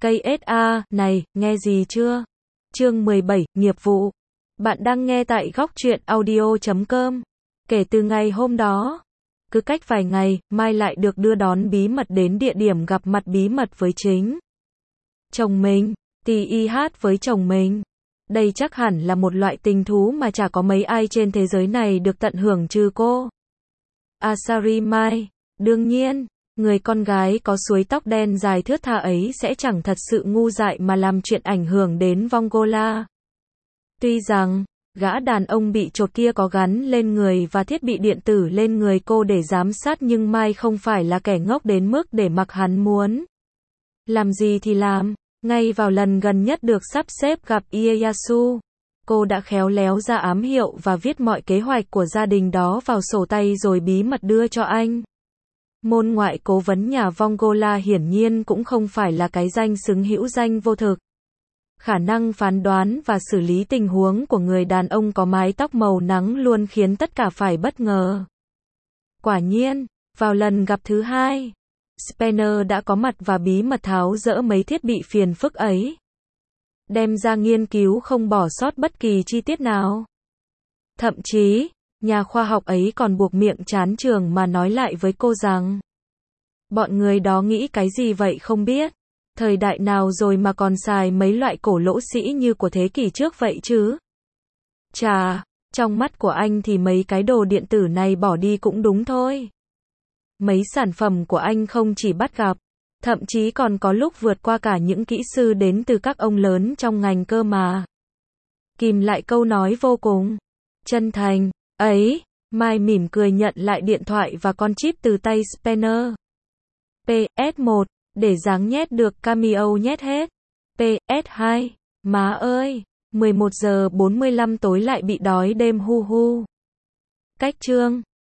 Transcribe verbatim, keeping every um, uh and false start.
Cây ét a, này, nghe gì chưa? Chương mười bảy, nghiệp vụ. Bạn đang nghe tại góc truyện audio chấm com. Kể từ ngày hôm đó, cứ cách vài ngày, Mai lại được đưa đón bí mật đến địa điểm gặp mặt bí mật với chính chồng mình, tì i hát với chồng mình. Đây chắc hẳn là một loại tình thú mà chả có mấy ai trên thế giới này được tận hưởng trừ cô. Asari Mai. Đương nhiên, người con gái có suối tóc đen dài thướt tha ấy sẽ chẳng thật sự ngu dại mà làm chuyện ảnh hưởng đến Vongola. Tuy rằng, gã đàn ông bị chột kia có gắn lên người và thiết bị điện tử lên người cô để giám sát, nhưng Mai không phải là kẻ ngốc đến mức để mặc hắn muốn làm gì thì làm. Ngay vào lần gần nhất được sắp xếp gặp Ieyasu, cô đã khéo léo ra ám hiệu và viết mọi kế hoạch của gia đình đó vào sổ tay rồi bí mật đưa cho anh. Môn ngoại cố vấn nhà Vongola hiển nhiên cũng không phải là cái danh xứng hữu danh vô thực. Khả năng phán đoán và xử lý tình huống của người đàn ông có mái tóc màu nắng luôn khiến tất cả phải bất ngờ. Quả nhiên, vào lần gặp thứ hai, Spanner đã có mặt và bí mật tháo dỡ mấy thiết bị phiền phức ấy, đem ra nghiên cứu không bỏ sót bất kỳ chi tiết nào. Thậm chí, nhà khoa học ấy còn buộc miệng chán trường mà nói lại với cô rằng bọn người đó nghĩ cái gì vậy không biết. Thời đại nào rồi mà còn xài mấy loại cổ lỗ sĩ như của thế kỷ trước vậy chứ? Chà, trong mắt của anh thì mấy cái đồ điện tử này bỏ đi cũng đúng thôi. Mấy sản phẩm của anh không chỉ bắt gặp, thậm chí còn có lúc vượt qua cả những kỹ sư đến từ các ông lớn trong ngành cơ mà. Kìm lại câu nói vô cùng chân thành ấy, Mai mỉm cười nhận lại điện thoại và con chip từ tay Spanner. pê ét một, để dáng nhét được cameo nhét hết. pê ét hai, má ơi, mười một giờ bốn mươi lăm tối lại bị đói đêm hu hu. Cách chương